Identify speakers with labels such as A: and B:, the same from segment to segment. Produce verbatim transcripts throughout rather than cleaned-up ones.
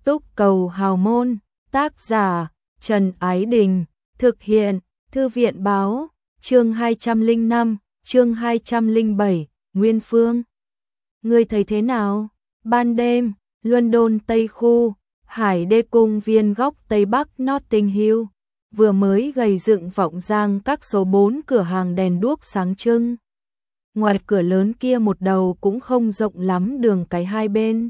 A: Túc Cầu Hào Môn, tác giả Trần Ái Đình, thực hiện Thư viện Báo, chương hai trăm lẻ năm, chương hai trăm lẻ bảy, Nguyên Phương. Ngươi thấy thế nào? Ban đêm, London Tây Khu, Hải Đê Cung viên góc Tây Bắc Notting Hill, vừa mới gầy dựng vọng giang các số bốn cửa hàng đèn đuốc sáng trưng. Ngoài cửa lớn kia một đầu cũng không rộng lắm, đường cái hai bên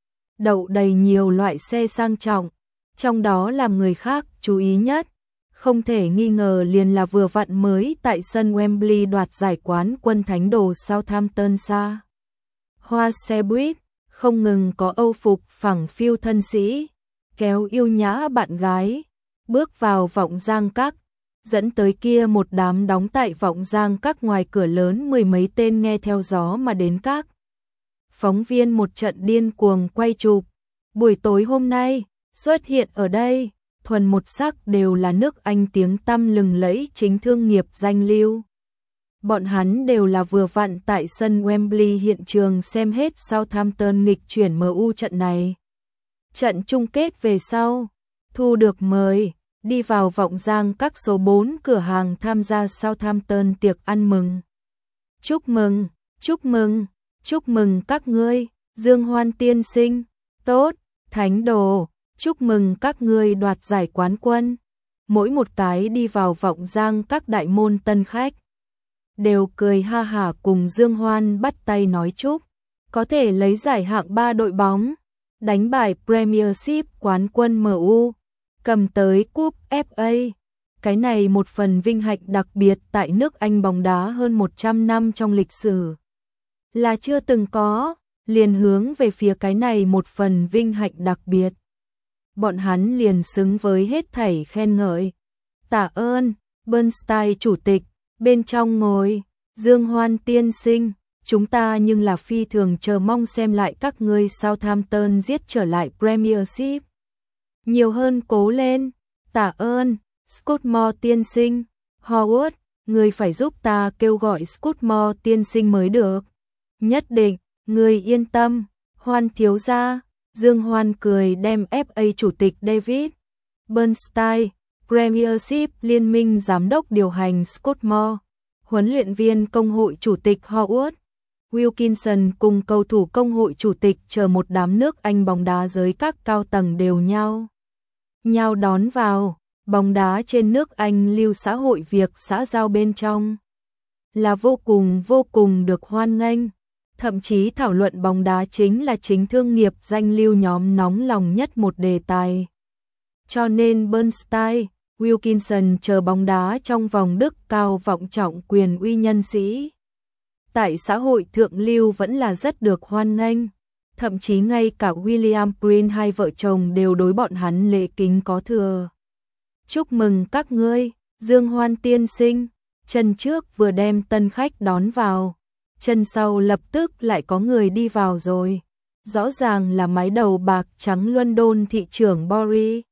A: đậu đầy nhiều loại xe sang trọng, trong đó làm người khác chú ý nhất, không thể nghi ngờ liền là vừa vặn mới tại sân Wembley đoạt giải quán quân thánh đồ Southampton xa. Hoa xe buýt, không ngừng có âu phục phẳng phiu thân sĩ, kéo yêu nhã bạn gái, bước vào vọng giang các, dẫn tới kia một đám đóng tại vọng giang các ngoài cửa lớn mười mấy tên nghe theo gió mà đến các. Phóng viên một trận điên cuồng quay chụp. Buổi tối hôm nay, xuất hiện ở đây, thuần một sắc đều là nước Anh tiếng tăm lừng lẫy chính thương nghiệp danh lưu. Bọn hắn đều là vừa vặn tại sân Wembley hiện trường xem hết Southampton nghịch chuyển em u trận này. Trận chung kết về sau, thu được mời, đi vào vọng giang các số bốn cửa hàng tham gia Southampton tiệc ăn mừng. Chúc mừng, chúc mừng, chúc mừng các ngươi, Dương Hoan tiên sinh, tốt, thánh đồ, chúc mừng các ngươi đoạt giải quán quân. Mỗi một cái đi vào vọng giang các đại môn tân khách đều cười ha hả cùng Dương Hoan bắt tay nói chúc, có thể lấy giải hạng ba đội bóng, đánh bại Premiership quán quân em u, cầm tới cúp ép a. Cái này một phần vinh hạnh đặc biệt tại nước Anh bóng đá hơn một trăm năm trong lịch sử là chưa từng có, liền hướng về phía cái này một phần vinh hạnh đặc biệt. Bọn hắn liền xứng với hết thảy khen ngợi. Tạ ơn, Bernstein chủ tịch, bên trong ngồi, Dương Hoan tiên sinh, chúng ta nhưng là phi thường chờ mong xem lại các ngươi Southampton giết trở lại Premiership. Nhiều hơn cố lên, tạ ơn, Scottmore tiên sinh, Howard, ngươi phải giúp ta kêu gọi Scottmore tiên sinh mới được. Nhất định, ngươi yên tâm, Hoan thiếu gia. Dương Hoan cười đem ép a chủ tịch David Bernstein, Premiership liên minh giám đốc điều hành Scottmore, huấn luyện viên công hội chủ tịch Howard Wilkinson cùng cầu thủ công hội chủ tịch chờ một đám nước Anh bóng đá giới các cao tầng đều nhau nhau đón vào. Bóng đá trên nước Anh lưu xã hội việc xã giao bên trong là vô cùng vô cùng được hoan nghênh. Thậm chí thảo luận bóng đá chính là chính thương nghiệp danh lưu nhóm nóng lòng nhất một đề tài. Cho nên Bernstein, Wilkinson chờ bóng đá trong vòng đức cao vọng trọng quyền uy nhân sĩ. Tại xã hội thượng lưu vẫn là rất được hoan nghênh. Thậm chí ngay cả William Prince hai vợ chồng đều đối bọn hắn lễ kính có thừa. Chúc mừng các ngươi, Dương Hoan tiên sinh. Chân trước vừa đem tân khách đón vào, chân sau lập tức lại có người đi vào rồi. Rõ ràng là mái đầu bạc trắng London thị trưởng Boris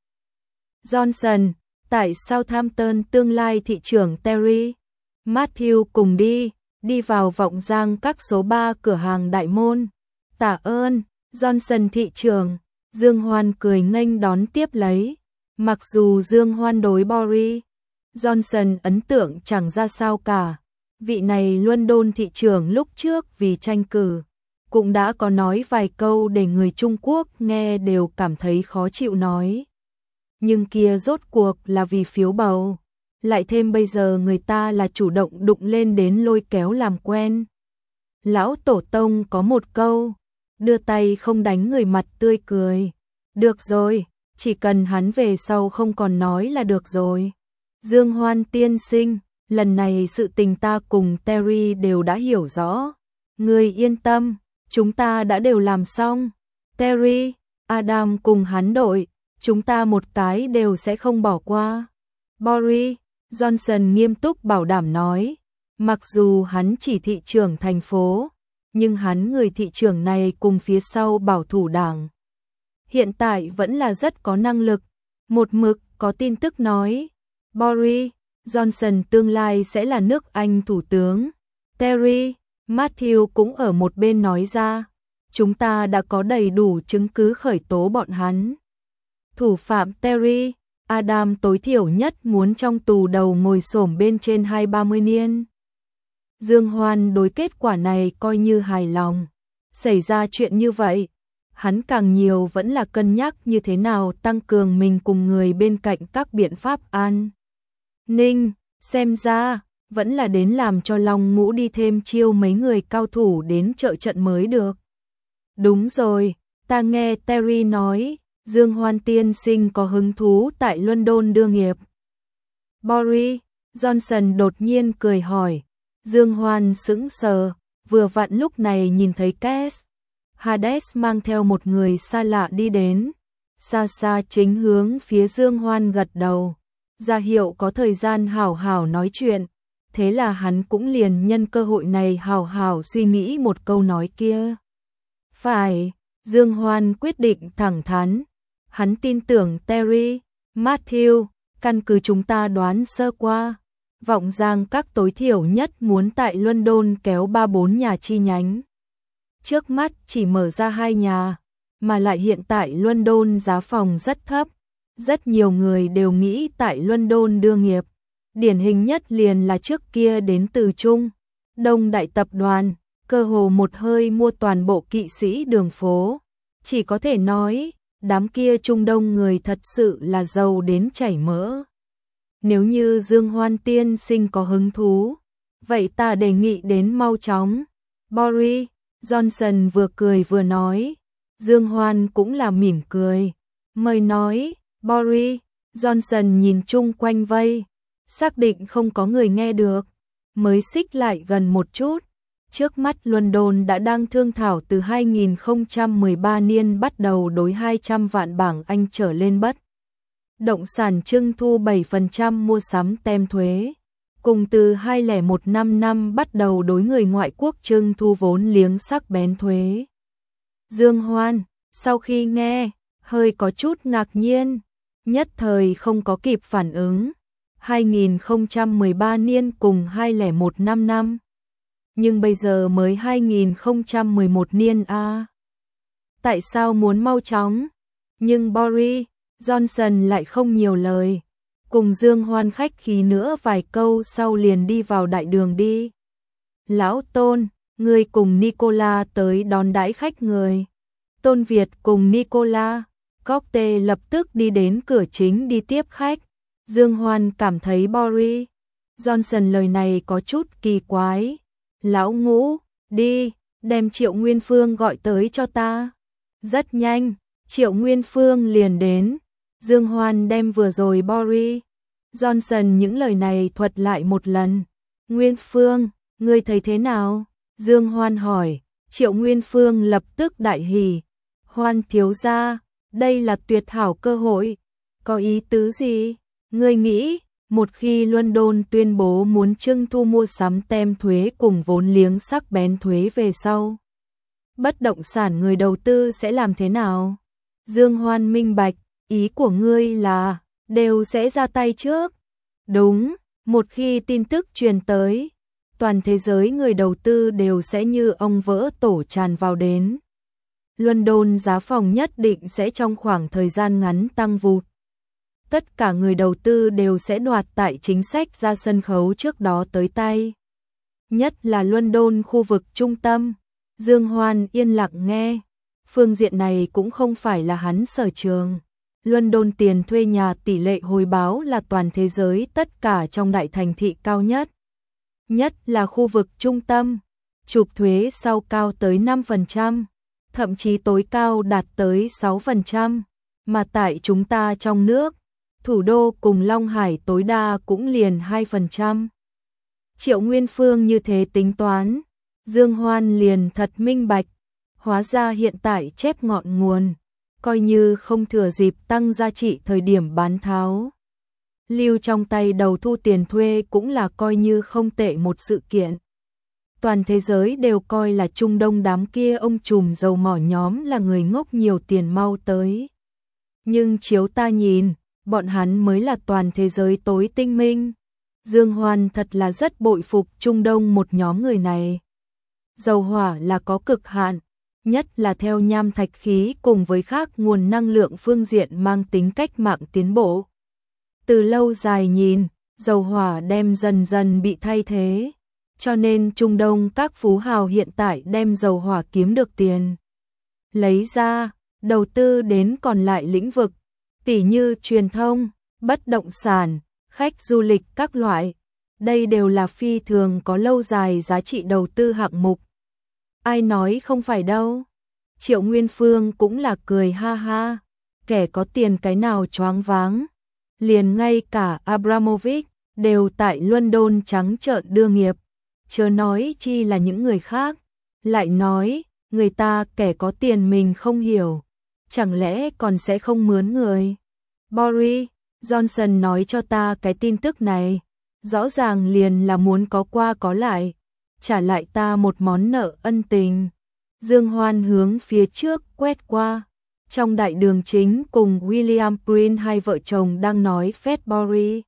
A: Johnson, tại Southampton tương lai thị trưởng Terry Matthew cùng đi, đi vào vọng giang các số ba cửa hàng đại môn. Tạ ơn, Johnson thị trưởng. Dương Hoan cười nghênh đón tiếp lấy. Mặc dù Dương Hoan đối Boris Johnson ấn tượng chẳng ra sao cả, vị này London thị trưởng lúc trước vì tranh cử cũng đã có nói vài câu để người Trung Quốc nghe đều cảm thấy khó chịu nói. Nhưng kia rốt cuộc là vì phiếu bầu, lại thêm bây giờ người ta là chủ động đụng lên đến lôi kéo làm quen. Lão tổ tông có một câu, đưa tay không đánh người mặt tươi cười. Được rồi, chỉ cần hắn về sau không còn nói là được rồi. Dương Hoan tiên sinh, lần này sự tình ta cùng Terry đều đã hiểu rõ. Ngươi yên tâm, chúng ta đã đều làm xong. Terry, Adam cùng hắn đội, chúng ta một cái đều sẽ không bỏ qua. Boris Johnson nghiêm túc bảo đảm nói. Mặc dù hắn chỉ thị trưởng thành phố, nhưng hắn người thị trưởng này cùng phía sau bảo thủ đảng hiện tại vẫn là rất có năng lực. Một mực có tin tức nói Boris Johnson tương lai sẽ là nước Anh thủ tướng. Terry Matthew cũng ở một bên nói ra, chúng ta đã có đầy đủ chứng cứ khởi tố bọn hắn. Thủ phạm Terry, Adam tối thiểu nhất muốn trong tù đầu ngồi xổm bên trên hai ba mươi niên. Dương Hoan đối kết quả này coi như hài lòng. Xảy ra chuyện như vậy, hắn càng nhiều vẫn là cân nhắc như thế nào tăng cường mình cùng người bên cạnh các biện pháp an ninh, xem ra vẫn là đến làm cho Long Ngũ đi thêm chiêu mấy người cao thủ đến trợ trận mới được. Đúng rồi, ta nghe Terry nói, Dương Hoan tiên sinh có hứng thú tại London đưa nghiệp. Boris Johnson đột nhiên cười hỏi. Dương Hoan sững sờ, vừa vặn lúc này nhìn thấy Cass Hades mang theo một người xa lạ đi đến, xa xa chính hướng phía Dương Hoan gật đầu, ra hiệu có thời gian hảo hảo nói chuyện, thế là hắn cũng liền nhân cơ hội này hảo hảo suy nghĩ một câu nói kia. Phải, Dương Hoan quyết định thẳng thắn, hắn tin tưởng Terry, Matthew, căn cứ chúng ta đoán sơ qua, vọng giang các tối thiểu nhất muốn tại London kéo ba bốn nhà chi nhánh. Trước mắt chỉ mở ra hai nhà, mà lại hiện tại London giá phòng rất thấp, rất nhiều người đều nghĩ tại London đưa nghiệp. Điển hình nhất liền là trước kia đến từ Trung Đông đại tập đoàn, cơ hồ một hơi mua toàn bộ kỵ sĩ đường phố. Chỉ có thể nói, đám kia Trung Đông người thật sự là giàu đến chảy mỡ. Nếu như Dương Hoan tiên sinh có hứng thú, vậy ta đề nghị đến mau chóng. Boris Johnson vừa cười vừa nói, Dương Hoan cũng là mỉm cười, mời nói. Boris Johnson nhìn chung quanh vây, xác định không có người nghe được, mới xích lại gần một chút. Trước mắt London đã đang thương thảo từ hai nghìn không trăm mười ba niên bắt đầu đối hai trăm vạn bảng Anh trở lên bất động sản trưng thu bảy phần trăm mua sắm tem thuế, cùng từ hai nghìn không trăm mười lăm năm bắt đầu đối người ngoại quốc trưng thu vốn liếng sắc bén thuế. Dương Hoan, sau khi nghe, hơi có chút ngạc nhiên, nhất thời không có kịp phản ứng. hai nghìn không trăm mười ba niên cùng hai nghìn không trăm mười lăm năm. Nhưng bây giờ mới hai nghìn không trăm mười một niên a. À. Tại sao muốn mau chóng? Nhưng Boris Johnson lại không nhiều lời, cùng Dương Hoan khách khí nữa vài câu sau liền đi vào đại đường đi. Lão Tôn, người cùng Nicola tới đón đãi khách người. Tôn Việt cùng Nicola, cocktail lập tức đi đến cửa chính đi tiếp khách. Dương Hoan cảm thấy Boris Johnson lời này có chút kỳ quái. Lão Ngũ, đi, đem Triệu Nguyên Phương gọi tới cho ta. Rất nhanh, Triệu Nguyên Phương liền đến. Dương Hoan đem vừa rồi Boris Johnson những lời này thuật lại một lần. Nguyên Phương, ngươi thấy thế nào? Dương Hoan hỏi. Triệu Nguyên Phương lập tức đại hỉ. Hoan thiếu gia, đây là tuyệt hảo cơ hội. Có ý tứ gì? Ngươi nghĩ, một khi London tuyên bố muốn trưng thu mua sắm tem thuế cùng vốn liếng sắc bén thuế về sau, bất động sản người đầu tư sẽ làm thế nào? Dương Hoan minh bạch, ý của ngươi là đều sẽ ra tay trước. Đúng, một khi tin tức truyền tới, toàn thế giới người đầu tư đều sẽ như ong vỡ tổ tràn vào đến. London giá phòng nhất định sẽ trong khoảng thời gian ngắn tăng vụt. Tất cả người đầu tư đều sẽ đoạt tại chính sách ra sân khấu trước đó tới tay. Nhất là London khu vực trung tâm. Dương Hoan yên lặng nghe. Phương diện này cũng không phải là hắn sở trường. London tiền thuê nhà tỷ lệ hồi báo là toàn thế giới tất cả trong đại thành thị cao nhất. Nhất là khu vực trung tâm. Chụp thuế sau cao tới năm phần trăm. Thậm chí tối cao đạt tới sáu phần trăm. Mà tại chúng ta trong nước, thủ đô cùng Long Hải tối đa cũng liền hai phần trăm. Triệu Nguyên Phương như thế tính toán, Dương Hoan liền thật minh bạch, hóa ra hiện tại chép ngọn nguồn, coi như không thừa dịp tăng giá trị thời điểm bán tháo. Lưu trong tay đầu thu tiền thuê cũng là coi như không tệ một sự kiện. Toàn thế giới đều coi là Trung Đông đám kia ông trùm dầu mỏ nhóm là người ngốc nhiều tiền mau tới. Nhưng chiếu ta nhìn, bọn hắn mới là toàn thế giới tối tinh minh. Dương Hoan thật là rất bội phục Trung Đông một nhóm người này. Dầu hỏa là có cực hạn, nhất là theo nham thạch khí cùng với các nguồn năng lượng phương diện mang tính cách mạng tiến bộ. Từ lâu dài nhìn, dầu hỏa đem dần dần bị thay thế, cho nên Trung Đông các phú hào hiện tại đem dầu hỏa kiếm được tiền, lấy ra, đầu tư đến còn lại lĩnh vực, tỉ như truyền thông, bất động sản, khách du lịch các loại. Đây đều là phi thường có lâu dài giá trị đầu tư hạng mục. Ai nói không phải đâu. Triệu Nguyên Phương cũng là cười ha ha, kẻ có tiền cái nào choáng váng. Liền ngay cả Abramovich đều tại London trắng trợn đưa nghiệp, chớ nói chi là những người khác. Lại nói, người ta kẻ có tiền mình không hiểu, chẳng lẽ còn sẽ không mướn người. Boris Johnson nói cho ta cái tin tức này, rõ ràng liền là muốn có qua có lại, trả lại ta một món nợ ân tình. Dương Hoan hướng phía trước quét qua, trong đại đường chính cùng William Prince hai vợ chồng đang nói phét. Boris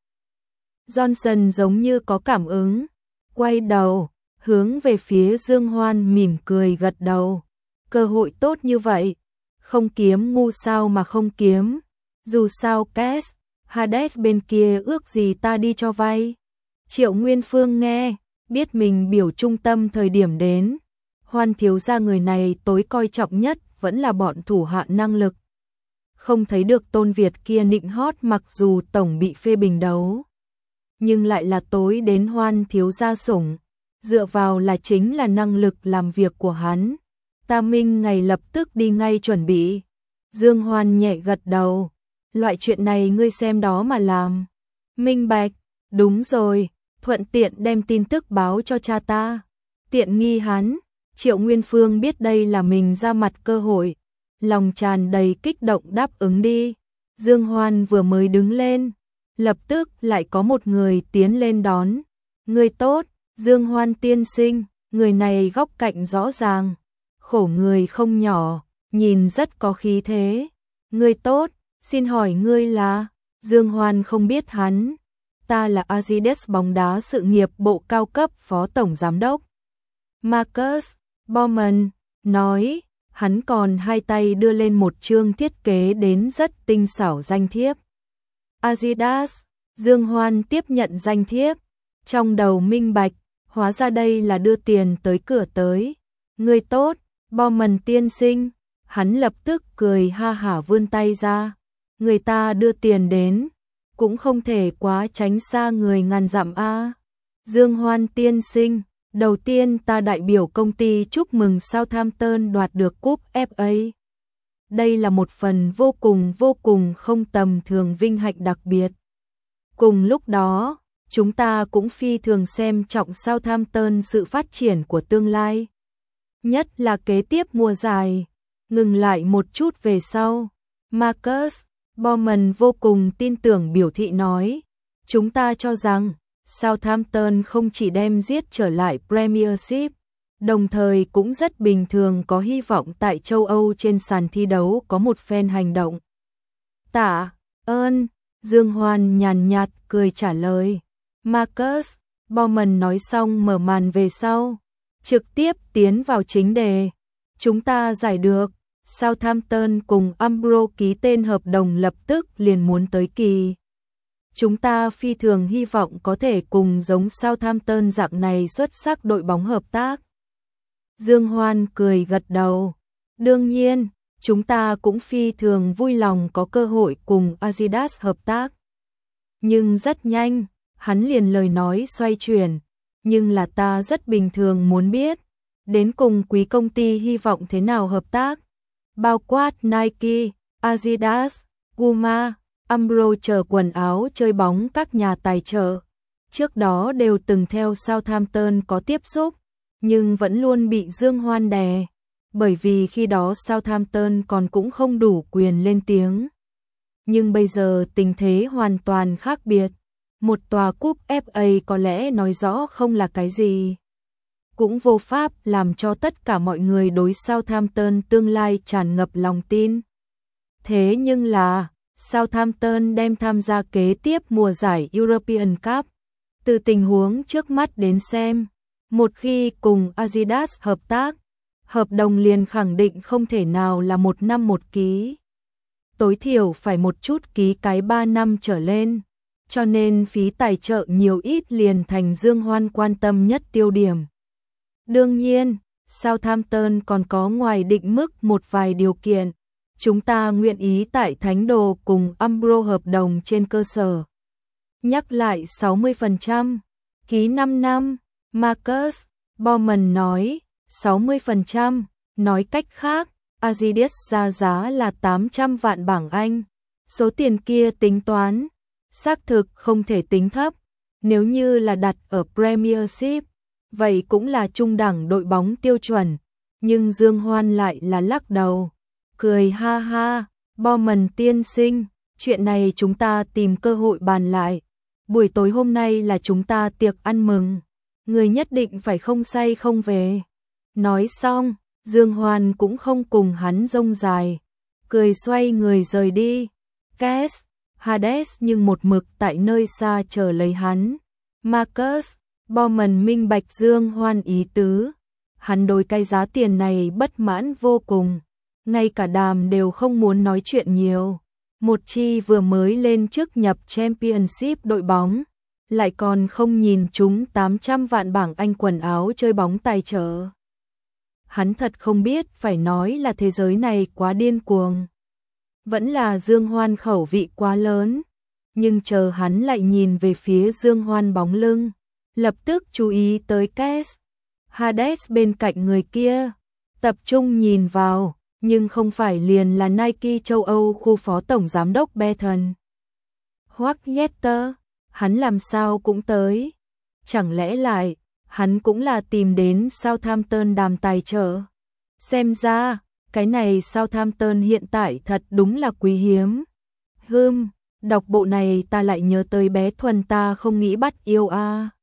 A: Johnson giống như có cảm ứng, quay đầu, hướng về phía Dương Hoan mỉm cười gật đầu. Cơ hội tốt như vậy, không kiếm ngu sao mà không kiếm, dù sao Cash, Hades bên kia ước gì ta đi cho vay. Triệu Nguyên Phương nghe, biết mình biểu trung tâm thời điểm đến. Hoan thiếu gia người này tối coi trọng nhất vẫn là bọn thủ hạ năng lực. Không thấy được Tôn Việt kia nịnh hót mặc dù tổng bị phê bình đấu, nhưng lại là tối đến Hoan thiếu gia sủng, dựa vào là chính là năng lực làm việc của hắn. Ta minh ngày lập tức đi ngay chuẩn bị. Dương Hoan nhẹ gật đầu, loại chuyện này ngươi xem đó mà làm. Minh bạch, đúng rồi, thuận tiện đem tin tức báo cho cha ta. Tiện nghi hắn. Triệu Nguyên Phương biết đây là mình ra mặt cơ hội, lòng tràn đầy kích động đáp ứng đi. Dương Hoan vừa mới đứng lên, lập tức lại có một người tiến lên đón. Người tốt, Dương Hoan tiên sinh, người này góc cạnh rõ ràng, khổ người không nhỏ, nhìn rất có khí thế. Người tốt, xin hỏi ngươi là? Dương Hoan không biết hắn. Ta là Adidas bóng đá sự nghiệp bộ cao cấp phó tổng giám đốc. Marcus Bowman nói, hắn còn hai tay đưa lên một chương thiết kế đến rất tinh xảo danh thiếp. Adidas, Dương Hoan tiếp nhận danh thiếp, trong đầu minh bạch, hóa ra đây là đưa tiền tới cửa tới. Người tốt, Bowman tiên sinh, hắn lập tức cười ha hả vươn tay ra. Người ta đưa tiền đến, cũng không thể quá tránh xa người ngàn dặm a. Dương Hoan tiên sinh, đầu tiên ta đại biểu công ty chúc mừng Southampton đoạt được cúp ép a. Đây là một phần vô cùng vô cùng không tầm thường vinh hạnh đặc biệt. Cùng lúc đó, chúng ta cũng phi thường xem trọng Southampton sự phát triển của tương lai. Nhất là kế tiếp mùa giải. Ngừng lại một chút về sau, Marcus Bowman vô cùng tin tưởng biểu thị nói, chúng ta cho rằng Southampton không chỉ đem giết trở lại Premiership, đồng thời cũng rất bình thường có hy vọng tại châu Âu trên sàn thi đấu có một phen hành động. Tạ ơn, Dương Hoan nhàn nhạt cười trả lời. Marcus Bowman nói xong mở màn về sau, trực tiếp tiến vào chính đề. Chúng ta giải được, Southampton cùng Umbro ký tên hợp đồng lập tức liền muốn tới kỳ. Chúng ta phi thường hy vọng có thể cùng giống Southampton dạng này xuất sắc đội bóng hợp tác. Dương Hoan cười gật đầu. Đương nhiên, chúng ta cũng phi thường vui lòng có cơ hội cùng Adidas hợp tác. Nhưng rất nhanh, hắn liền lời nói xoay chuyển. Nhưng là ta rất bình thường muốn biết, đến cùng quý công ty hy vọng thế nào hợp tác. Bao quát Nike, Adidas, Puma, Umbro chờ quần áo chơi bóng các nhà tài trợ. Trước đó đều từng theo Southampton có tiếp xúc, nhưng vẫn luôn bị Dương Hoan đè. Bởi vì khi đó Southampton còn cũng không đủ quyền lên tiếng. Nhưng bây giờ tình thế hoàn toàn khác biệt. Một tòa cúp ép a có lẽ nói rõ không là cái gì. Cũng vô pháp làm cho tất cả mọi người đối Southampton tương lai tràn ngập lòng tin. Thế nhưng là, Southampton đem tham gia kế tiếp mùa giải European Cup. Từ tình huống trước mắt đến xem, một khi cùng Adidas hợp tác, hợp đồng liền khẳng định không thể nào là một năm một ký. Tối thiểu phải một chút ký cái ba năm trở lên, cho nên phí tài trợ nhiều ít liền thành Dương Hoan quan tâm nhất tiêu điểm. Đương nhiên, Southampton còn có ngoài định mức một vài điều kiện. Chúng ta nguyện ý tại Thánh Đồ cùng Umbro hợp đồng trên cơ sở. Nhắc lại sáu mươi phần trăm, ký năm năm, Marcus Bowman nói, sáu mươi phần trăm, nói cách khác, Azidius ra giá là tám trăm vạn bảng Anh. Số tiền kia tính toán, xác thực không thể tính thấp, nếu như là đặt ở Premiership, vậy cũng là trung đẳng đội bóng tiêu chuẩn, nhưng Dương Hoan lại là lắc đầu, cười ha ha, Bowman tiên sinh, chuyện này chúng ta tìm cơ hội bàn lại, buổi tối hôm nay là chúng ta tiệc ăn mừng, người nhất định phải không say không về. Nói xong, Dương Hoan cũng không cùng hắn rông dài, cười xoay người rời đi. Cass, Hades nhưng một mực tại nơi xa chờ lấy hắn. Marcus Bowman minh bạch Dương Hoan ý tứ, hắn đối cái giá tiền này bất mãn vô cùng, ngay cả đàm đều không muốn nói chuyện nhiều. Một chi vừa mới lên chức nhập Championship đội bóng, lại còn không nhìn chúng tám trăm vạn bảng Anh quần áo chơi bóng tài trợ. Hắn thật không biết phải nói là thế giới này quá điên cuồng, vẫn là Dương Hoan khẩu vị quá lớn, nhưng chờ hắn lại nhìn về phía Dương Hoan bóng lưng, lập tức chú ý tới Cass, Hades bên cạnh người kia, tập trung nhìn vào, nhưng không phải liền là Nike châu Âu khu phó tổng giám đốc Beaton. Hockyetter, hắn làm sao cũng tới, chẳng lẽ lại, hắn cũng là tìm đến Southampton đàm tài trợ. Xem ra, cái này Southampton hiện tại thật đúng là quý hiếm. Hừm, đọc bộ này ta lại nhớ tới bé Thuần ta không nghĩ bắt yêu a. À.